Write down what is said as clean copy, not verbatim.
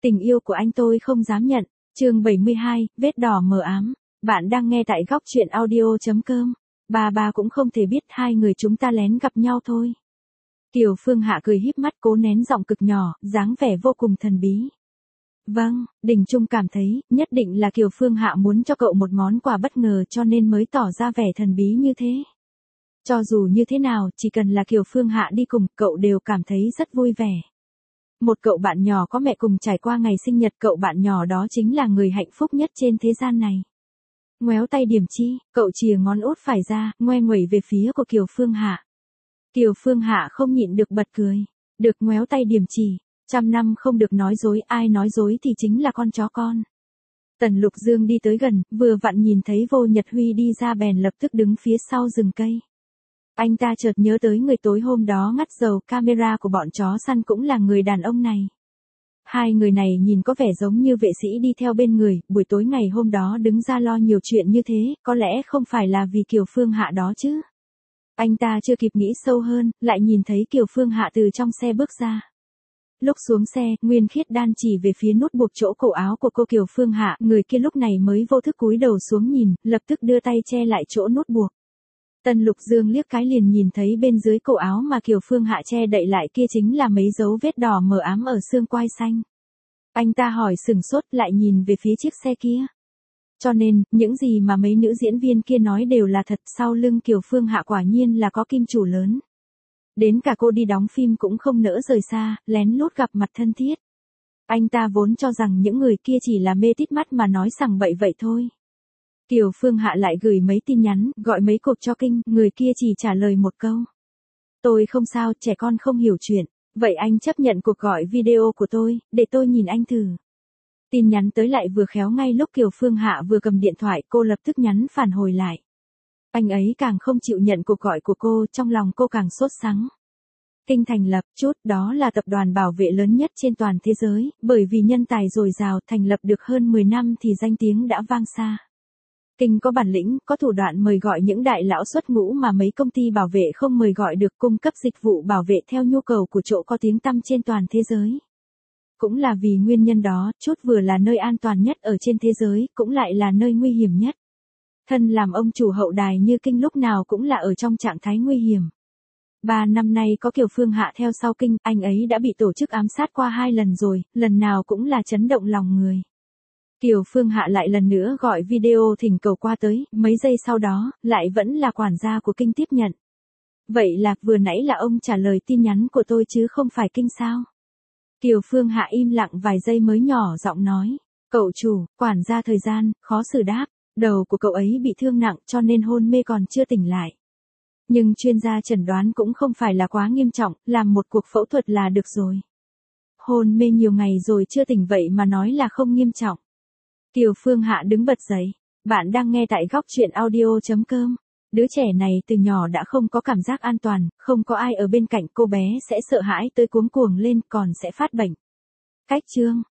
Tình yêu của anh tôi không dám nhận. Chương 72, vết đỏ mờ ám. Bạn đang nghe tại góc truyện audio.com. Bà cũng không thể biết hai người chúng ta lén gặp nhau thôi. Kiều Phương Hạ cười híp mắt cố nén giọng cực nhỏ, dáng vẻ vô cùng thần bí. Vâng, Đình Trung cảm thấy, nhất định là Kiều Phương Hạ muốn cho cậu một món quà bất ngờ cho nên mới tỏ ra vẻ thần bí như thế. Cho dù như thế nào, chỉ cần là Kiều Phương Hạ đi cùng, cậu đều cảm thấy rất vui vẻ. Một cậu bạn nhỏ có mẹ cùng trải qua ngày sinh nhật, cậu bạn nhỏ đó chính là người hạnh phúc nhất trên thế gian này. Ngoéo tay điểm chi, cậu chìa ngón út phải ra, ngoe nguẩy về phía của Kiều Phương Hạ. Kiều Phương Hạ không nhịn được bật cười. Được ngoéo tay điểm chỉ, 100 năm không được nói dối, ai nói dối thì chính là con chó con. Tần Lục Dương đi tới gần, vừa vặn nhìn thấy Vô Nhật Huy đi ra bèn lập tức đứng phía sau rừng cây. Anh ta chợt nhớ tới người tối hôm đó ngắt dầu camera của bọn chó săn cũng là người đàn ông này. Hai người này nhìn có vẻ giống như vệ sĩ đi theo bên người, buổi tối ngày hôm đó đứng ra lo nhiều chuyện như thế, có lẽ không phải là vì Kiều Phương Hạ đó chứ. Anh ta chưa kịp nghĩ sâu hơn, lại nhìn thấy Kiều Phương Hạ từ trong xe bước ra. Lúc xuống xe, Nguyên Khiết đan chỉ về phía nút buộc chỗ cổ áo của cô Kiều Phương Hạ, người kia lúc này mới vô thức cúi đầu xuống nhìn, lập tức đưa tay che lại chỗ nút buộc. Tần Lục Dương liếc cái liền nhìn thấy bên dưới cổ áo mà Kiều Phương Hạ che đậy lại kia chính là mấy dấu vết đỏ mờ ám ở xương quai xanh. Anh ta hỏi sừng sốt lại nhìn về phía chiếc xe kia. Cho nên, những gì mà mấy nữ diễn viên kia nói đều là thật, sau lưng Kiều Phương Hạ quả nhiên là có kim chủ lớn. Đến cả cô đi đóng phim cũng không nỡ rời xa, lén lút gặp mặt thân thiết. Anh ta vốn cho rằng những người kia chỉ là mê tít mắt mà nói sằng bậy vậy thôi. Kiều Phương Hạ lại gửi mấy tin nhắn, gọi mấy cuộc cho kinh, người kia chỉ trả lời một câu. Tôi không sao, trẻ con không hiểu chuyện. Vậy anh chấp nhận cuộc gọi video của tôi, để tôi nhìn anh thử. Tin nhắn tới lại vừa khéo ngay lúc Kiều Phương Hạ vừa cầm điện thoại, cô lập tức nhắn phản hồi lại. Anh ấy càng không chịu nhận cuộc gọi của cô, trong lòng cô càng sốt sắng. Kinh thành lập, chút, đó là tập đoàn bảo vệ lớn nhất trên toàn thế giới, bởi vì nhân tài dồi dào, thành lập được hơn 10 năm thì danh tiếng đã vang xa. Kinh có bản lĩnh, có thủ đoạn mời gọi những đại lão xuất ngũ mà mấy công ty bảo vệ không mời gọi được, cung cấp dịch vụ bảo vệ theo nhu cầu của chỗ có tiếng tăm trên toàn thế giới. Cũng là vì nguyên nhân đó, chút vừa là nơi an toàn nhất ở trên thế giới, cũng lại là nơi nguy hiểm nhất. Thân làm ông chủ hậu đài như Kinh lúc nào cũng là ở trong trạng thái nguy hiểm. 3 năm nay có Kiều Phương Hạ theo sau Kinh, anh ấy đã bị tổ chức ám sát qua 2 lần rồi, lần nào cũng là chấn động lòng người. Kiều Phương Hạ lại lần nữa gọi video thỉnh cầu qua tới, mấy giây sau đó, lại vẫn là quản gia của Kinh tiếp nhận. Vậy là, vừa nãy là ông trả lời tin nhắn của tôi chứ không phải Kinh sao? Kiều Phương Hạ im lặng vài giây mới nhỏ giọng nói. Cậu chủ, quản gia thời gian, khó xử đáp. Đầu của cậu ấy bị thương nặng cho nên hôn mê còn chưa tỉnh lại. Nhưng chuyên gia chẩn đoán cũng không phải là quá nghiêm trọng, làm một cuộc phẫu thuật là được rồi. Hôn mê nhiều ngày rồi chưa tỉnh vậy mà nói là không nghiêm trọng. Kiều Phương Hạ đứng bật dậy. Bạn đang nghe tại góc truyện audio.com. Đứa trẻ này từ nhỏ đã không có cảm giác an toàn, không có ai ở bên cạnh, cô bé sẽ sợ hãi tới cuống cuồng lên còn sẽ phát bệnh. Cách chương.